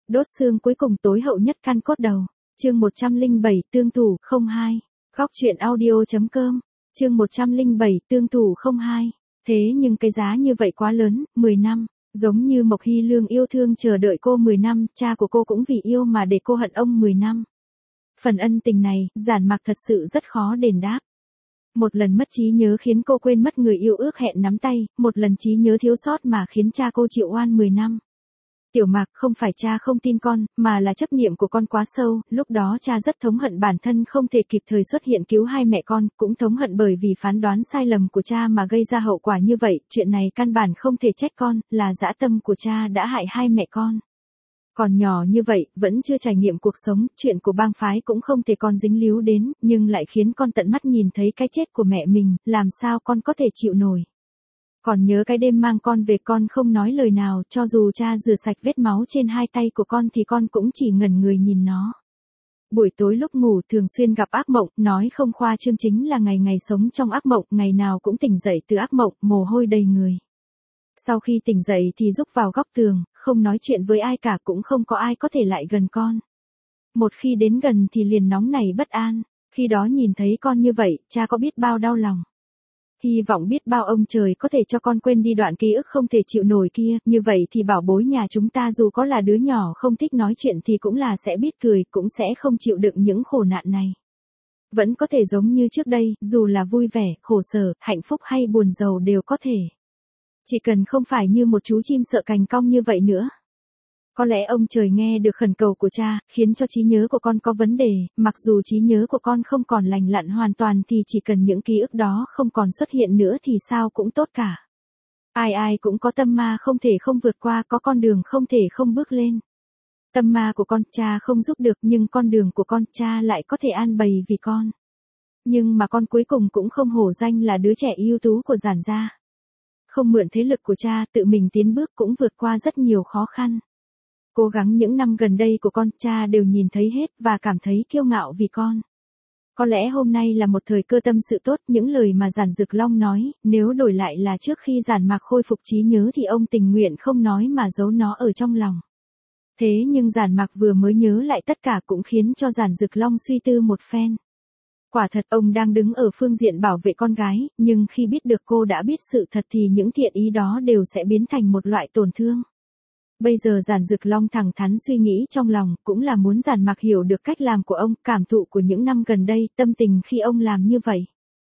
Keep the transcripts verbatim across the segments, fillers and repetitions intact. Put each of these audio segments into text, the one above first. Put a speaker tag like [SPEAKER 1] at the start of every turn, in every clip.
[SPEAKER 1] Đốt xương cuối cùng tối hậu nhất căn cốt đầu. Chương một trăm lẻ bảy tương thủ không hai. Góc truyện audio.com. Chương một trăm lẻ bảy tương thủ không hai. Thế nhưng cái giá như vậy quá lớn, mười năm. Giống như Mộc Hy Lương yêu thương chờ đợi cô mười năm, cha của cô cũng vì yêu mà để cô hận ông mười năm. Phần ân tình này, Giản Mạc thật sự rất khó đền đáp. Một lần mất trí nhớ khiến cô quên mất người yêu ước hẹn nắm tay, một lần trí nhớ thiếu sót mà khiến cha cô chịu oan mười năm. Tiểu Mạc, không phải cha không tin con, mà là chấp niệm của con quá sâu, lúc đó cha rất thống hận bản thân không thể kịp thời xuất hiện cứu hai mẹ con, cũng thống hận bởi vì phán đoán sai lầm của cha mà gây ra hậu quả như vậy, chuyện này căn bản không thể trách con, là dã tâm của cha đã hại hai mẹ con. Còn nhỏ như vậy, vẫn chưa trải nghiệm cuộc sống, chuyện của bang phái cũng không thể con dính líu đến, nhưng lại khiến con tận mắt nhìn thấy cái chết của mẹ mình, làm sao con có thể chịu nổi. Còn nhớ cái đêm mang con về con không nói lời nào, cho dù cha rửa sạch vết máu trên hai tay của con thì con cũng chỉ ngẩn người nhìn nó. Buổi tối lúc ngủ thường xuyên gặp ác mộng, nói không khoa trương chính là ngày ngày sống trong ác mộng, ngày nào cũng tỉnh dậy từ ác mộng, mồ hôi đầy người. Sau khi tỉnh dậy thì rúc vào góc tường, không nói chuyện với ai cả, cũng không có ai có thể lại gần con. Một khi đến gần thì liền nóng nảy bất an, khi đó nhìn thấy con như vậy, cha có biết bao đau lòng. Hy vọng biết bao ông trời có thể cho con quên đi đoạn ký ức không thể chịu nổi kia, như vậy thì bảo bối nhà chúng ta dù có là đứa nhỏ không thích nói chuyện thì cũng là sẽ biết cười, cũng sẽ không chịu đựng những khổ nạn này. Vẫn có thể giống như trước đây, dù là vui vẻ, khổ sở, hạnh phúc hay buồn rầu đều có thể. Chỉ cần không phải như một chú chim sợ cành cong như vậy nữa. Có lẽ ông trời nghe được khẩn cầu của cha, khiến cho trí nhớ của con có vấn đề, mặc dù trí nhớ của con không còn lành lặn hoàn toàn thì chỉ cần những ký ức đó không còn xuất hiện nữa thì sao cũng tốt cả. Ai ai cũng có tâm ma không thể không vượt qua, có con đường không thể không bước lên. Tâm ma của con, cha không giúp được nhưng con đường của con, cha lại có thể an bày vì con. Nhưng mà con cuối cùng cũng không hổ danh là đứa trẻ ưu tú của Giản gia. Không mượn thế lực của cha, tự mình tiến bước cũng vượt qua rất nhiều khó khăn. Cố gắng những năm gần đây của con, cha đều nhìn thấy hết và cảm thấy kiêu ngạo vì con. Có lẽ hôm nay là một thời cơ tâm sự tốt, những lời mà Giản Dực Long nói, nếu đổi lại là trước khi Giản Mạc khôi phục trí nhớ thì ông tình nguyện không nói mà giấu nó ở trong lòng. Thế nhưng Giản Mạc vừa mới nhớ lại tất cả cũng khiến cho Giản Dực Long suy tư một phen. Quả thật ông đang đứng ở phương diện bảo vệ con gái, nhưng khi biết được cô đã biết sự thật thì những thiện ý đó đều sẽ biến thành một loại tổn thương. Bây giờ Giản Dực Long thẳng thắn suy nghĩ trong lòng, cũng là muốn Giản Mạc hiểu được cách làm của ông, cảm thụ của những năm gần đây, tâm tình khi ông làm như vậy.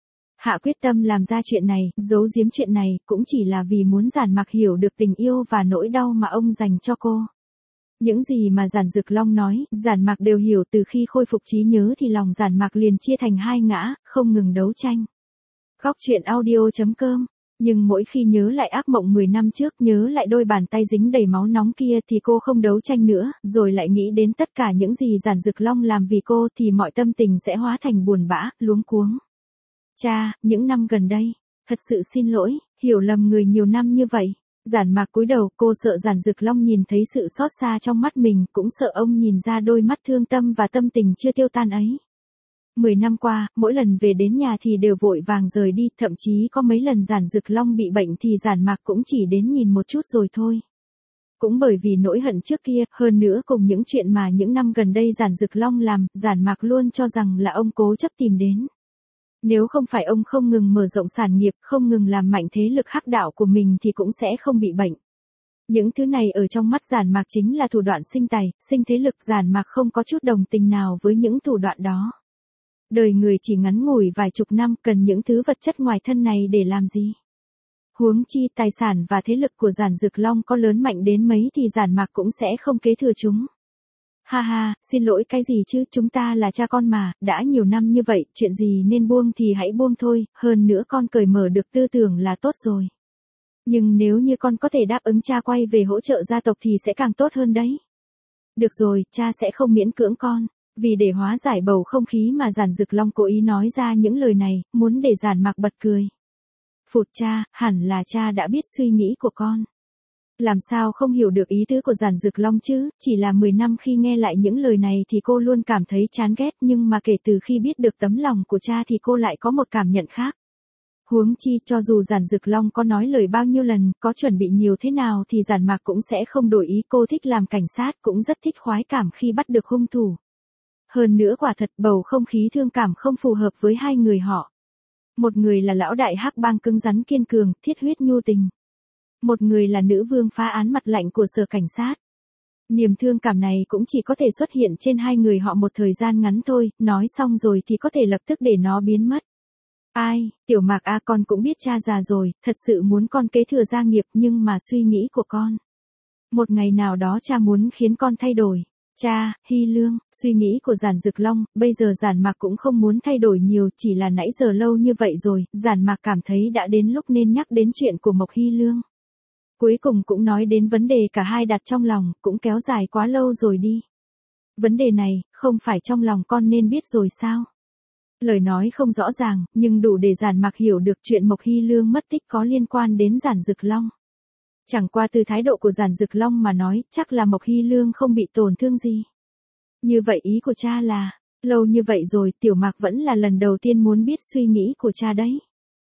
[SPEAKER 1] Hạ quyết tâm làm ra chuyện này, giấu giếm chuyện này, cũng chỉ là vì muốn Giản Mạc hiểu được tình yêu và nỗi đau mà ông dành cho cô. Những gì mà Giản Dực Long nói, Giản Mạc đều hiểu, từ khi khôi phục trí nhớ thì lòng Giản Mạc liền chia thành hai ngã, không ngừng đấu tranh. Góc truyện audio.com. Nhưng mỗi khi nhớ lại ác mộng mười năm trước, nhớ lại đôi bàn tay dính đầy máu nóng kia thì cô không đấu tranh nữa, rồi lại nghĩ đến tất cả những gì Giản Dực Long làm vì cô thì mọi tâm tình sẽ hóa thành buồn bã, luống cuống. Cha, những năm gần đây, thật sự xin lỗi, hiểu lầm người nhiều năm như vậy. Giản Mạc cúi đầu, cô sợ Giản Dực Long nhìn thấy sự xót xa trong mắt mình, cũng sợ ông nhìn ra đôi mắt thương tâm và tâm tình chưa tiêu tan ấy. Mười năm qua, mỗi lần về đến nhà thì đều vội vàng rời đi, thậm chí có mấy lần Giản Dực Long bị bệnh thì Giản Mạc cũng chỉ đến nhìn một chút rồi thôi. Cũng bởi vì nỗi hận trước kia, hơn nữa cùng những chuyện mà những năm gần đây Giản Dực Long làm, Giản Mạc luôn cho rằng là ông cố chấp tìm đến. Nếu không phải ông không ngừng mở rộng sản nghiệp, không ngừng làm mạnh thế lực hắc đạo của mình thì cũng sẽ không bị bệnh. Những thứ này ở trong mắt Giản Mạc chính là thủ đoạn sinh tài, sinh thế lực. Giản Mạc không có chút đồng tình nào với những thủ đoạn đó. Đời người chỉ ngắn ngủi vài chục năm, cần những thứ vật chất ngoài thân này để làm gì? Huống chi tài sản và thế lực của Giản Dực Long có lớn mạnh đến mấy thì Giản Mạc cũng sẽ không kế thừa chúng. Ha ha, xin lỗi cái gì chứ, chúng ta là cha con mà, đã nhiều năm như vậy, chuyện gì nên buông thì hãy buông thôi, hơn nữa con cởi mở được tư tưởng là tốt rồi. Nhưng nếu như con có thể đáp ứng cha quay về hỗ trợ gia tộc thì sẽ càng tốt hơn đấy. Được rồi, cha sẽ không miễn cưỡng con. Vì để hóa giải bầu không khí mà Giản Dực Long cố ý nói ra những lời này, muốn để Giản Mạc bật cười. Phụt cha, hẳn là cha đã biết suy nghĩ của con. Làm sao không hiểu được ý tứ của Giản Dực Long chứ, chỉ là mười năm khi nghe lại những lời này thì cô luôn cảm thấy chán ghét, nhưng mà kể từ khi biết được tấm lòng của cha thì cô lại có một cảm nhận khác. Huống chi cho dù Giản Dực Long có nói lời bao nhiêu lần, có chuẩn bị nhiều thế nào thì Giản Mạc cũng sẽ không đổi ý. Cô thích làm cảnh sát, cũng rất thích khoái cảm khi bắt được hung thủ. Hơn nữa quả thật bầu không khí thương cảm không phù hợp với hai người họ. Một người là lão đại hắc bang cứng rắn kiên cường, thiết huyết nhu tình. Một người là nữ vương phá án mặt lạnh của sở cảnh sát. Niềm thương cảm này cũng chỉ có thể xuất hiện trên hai người họ một thời gian ngắn thôi, nói xong rồi thì có thể lập tức để nó biến mất. Ai, Tiểu Mạc a, con cũng biết cha già rồi, thật sự muốn con kế thừa gia nghiệp, nhưng mà suy nghĩ của con. Một ngày nào đó cha muốn khiến con thay đổi. Cha, Hy Lương, suy nghĩ của Giản Dực Long, bây giờ Giản Mạc cũng không muốn thay đổi nhiều, chỉ là nãy giờ lâu như vậy rồi, Giản Mạc cảm thấy đã đến lúc nên nhắc đến chuyện của Mộc Hy Lương. Cuối cùng cũng nói đến vấn đề cả hai đặt trong lòng, cũng kéo dài quá lâu rồi đi. Vấn đề này, không phải trong lòng con nên biết rồi sao? Lời nói không rõ ràng, nhưng đủ để Giản Mạc hiểu được chuyện Mộc Hy Lương mất tích có liên quan đến Giản Dực Long. Chẳng qua từ thái độ của Giản Dực Long mà nói, chắc là Mộc Hy Lương không bị tổn thương gì. Như vậy ý của cha là, lâu như vậy rồi Tiểu Mạc vẫn là lần đầu tiên muốn biết suy nghĩ của cha đấy.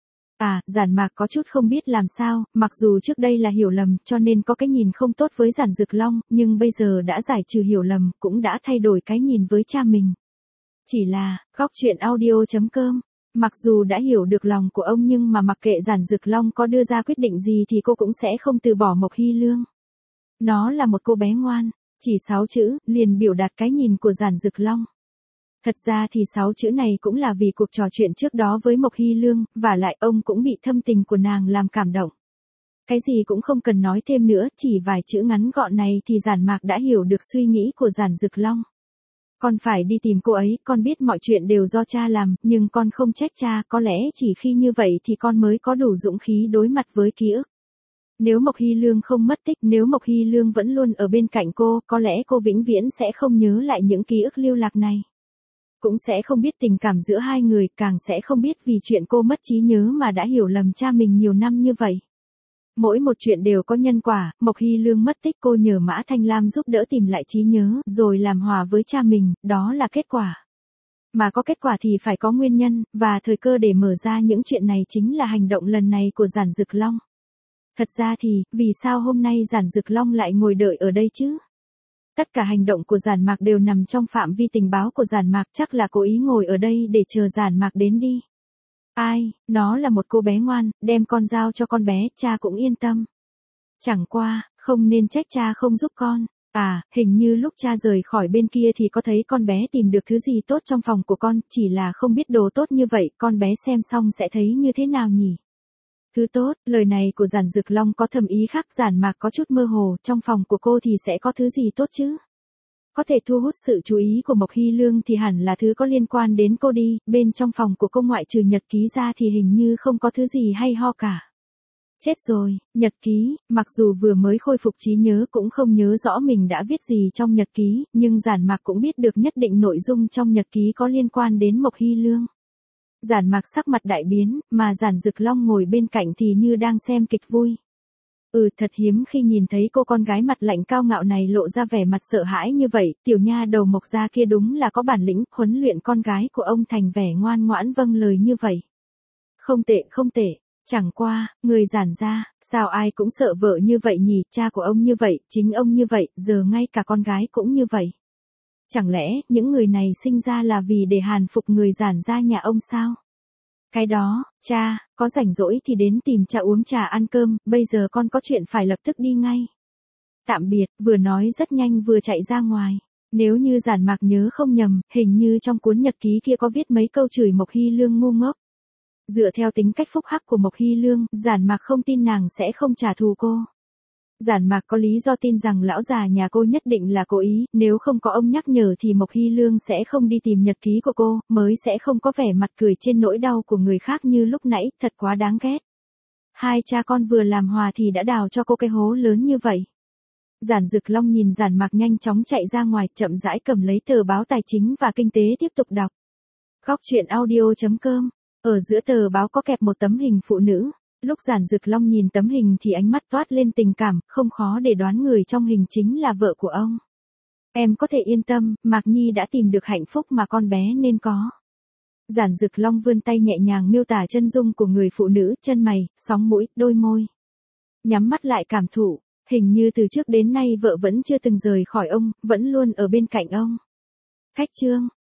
[SPEAKER 1] À, Giản Mạc có chút không biết làm sao, mặc dù trước đây là hiểu lầm cho nên có cái nhìn không tốt với Giản Dực Long, nhưng bây giờ đã giải trừ hiểu lầm, cũng đã thay đổi cái nhìn với cha mình. Chỉ là, góc truyện audio chấm com, mặc dù đã hiểu được lòng của ông nhưng mà mặc kệ Giản Dực Long có đưa ra quyết định gì thì cô cũng sẽ không từ bỏ Mộc Hy Lương. Nó là một cô bé ngoan, chỉ sáu chữ, liền biểu đạt cái nhìn của Giản Dực Long. Thật ra thì sáu chữ này cũng là vì cuộc trò chuyện trước đó với Mộc Hy Lương, và lại ông cũng bị thâm tình của nàng làm cảm động. Cái gì cũng không cần nói thêm nữa, chỉ vài chữ ngắn gọn này thì Giản Mạc đã hiểu được suy nghĩ của Giản Dực Long. Con phải đi tìm cô ấy, con biết mọi chuyện đều do cha làm, nhưng con không trách cha, có lẽ chỉ khi như vậy thì con mới có đủ dũng khí đối mặt với ký ức. Nếu Mộc Hy Lương không mất tích, nếu Mộc Hy Lương vẫn luôn ở bên cạnh cô, có lẽ cô vĩnh viễn sẽ không nhớ lại những ký ức lưu lạc này. Cũng sẽ không biết tình cảm giữa hai người, càng sẽ không biết vì chuyện cô mất trí nhớ mà đã hiểu lầm cha mình nhiều năm như vậy. Mỗi một chuyện đều có nhân quả, Mộc Hy Lương mất tích cô nhờ Mã Thanh Lam giúp đỡ tìm lại trí nhớ, rồi làm hòa với cha mình, đó là kết quả. Mà có kết quả thì phải có nguyên nhân, và thời cơ để mở ra những chuyện này chính là hành động lần này của Giản Dực Long. Thật ra thì, vì sao hôm nay Giản Dực Long lại ngồi đợi ở đây chứ? Tất cả hành động của Giản Mạc đều nằm trong phạm vi tình báo của Giản Mạc, chắc là cố ý ngồi ở đây để chờ Giản Mạc đến đi. Ai, nó là một cô bé ngoan, đem con giao cho con bé, cha cũng yên tâm. Chẳng qua, không nên trách cha không giúp con. À, hình như lúc cha rời khỏi bên kia thì có thấy con bé tìm được thứ gì tốt trong phòng của con, chỉ là không biết đồ tốt như vậy, con bé xem xong sẽ thấy như thế nào nhỉ? Thứ tốt, lời này của Giản Dực Long có thầm ý khác. Giản Mạc có chút mơ hồ, trong phòng của cô thì sẽ có thứ gì tốt chứ? Có thể thu hút sự chú ý của Mộc Hy Lương thì hẳn là thứ có liên quan đến cô đi, bên trong phòng của cô ngoại trừ nhật ký ra thì hình như không có thứ gì hay ho cả. Chết rồi, nhật ký, mặc dù vừa mới khôi phục trí nhớ cũng không nhớ rõ mình đã viết gì trong nhật ký, nhưng Giản Mạc cũng biết được nhất định nội dung trong nhật ký có liên quan đến Mộc Hy Lương. Giản Mạc sắc mặt đại biến, mà Giản Dực Long ngồi bên cạnh thì như đang xem kịch vui. Ừ, thật hiếm khi nhìn thấy cô con gái mặt lạnh cao ngạo này lộ ra vẻ mặt sợ hãi như vậy, tiểu nha đầu Mộc gia kia đúng là có bản lĩnh, huấn luyện con gái của ông thành vẻ ngoan ngoãn vâng lời như vậy. Không tệ, không tệ, chẳng qua, người Giản gia, sao ai cũng sợ vợ như vậy nhỉ, cha của ông như vậy, chính ông như vậy, giờ ngay cả con gái cũng như vậy. Chẳng lẽ, những người này sinh ra là vì để hàn phục người Giản gia nhà ông sao? Cái đó, cha, có rảnh rỗi thì đến tìm cha uống trà ăn cơm, bây giờ con có chuyện phải lập tức đi ngay. Tạm biệt, vừa nói rất nhanh vừa chạy ra ngoài. Nếu như Giản Mạc nhớ không nhầm, hình như trong cuốn nhật ký kia có viết mấy câu chửi Mộc Hy Lương ngu ngốc. Dựa theo tính cách phúc hắc của Mộc Hy Lương, Giản Mạc không tin nàng sẽ không trả thù cô. Giản Mạc có lý do tin rằng lão già nhà cô nhất định là cố ý, nếu không có ông nhắc nhở thì Mộc Hy Lương sẽ không đi tìm nhật ký của cô, mới sẽ không có vẻ mặt cười trên nỗi đau của người khác như lúc nãy, thật quá đáng ghét. Hai cha con vừa làm hòa thì đã đào cho cô cái hố lớn như vậy. Giản Dực Long nhìn Giản Mạc nhanh chóng chạy ra ngoài, chậm rãi cầm lấy tờ báo tài chính và kinh tế tiếp tục đọc. Góc truyện audio chấm com, ở giữa tờ báo có kẹp một tấm hình phụ nữ. Lúc Giản Dực Long nhìn tấm hình thì ánh mắt toát lên tình cảm, không khó để đoán người trong hình chính là vợ của ông. Em có thể yên tâm, Mạc Nhi đã tìm được hạnh phúc mà con bé nên có. Giản Dực Long vươn tay nhẹ nhàng miêu tả chân dung của người phụ nữ, chân mày, sóng mũi, đôi môi. Nhắm mắt lại cảm thụ, hình như từ trước đến nay vợ vẫn chưa từng rời khỏi ông, vẫn luôn ở bên cạnh ông. Khách trương,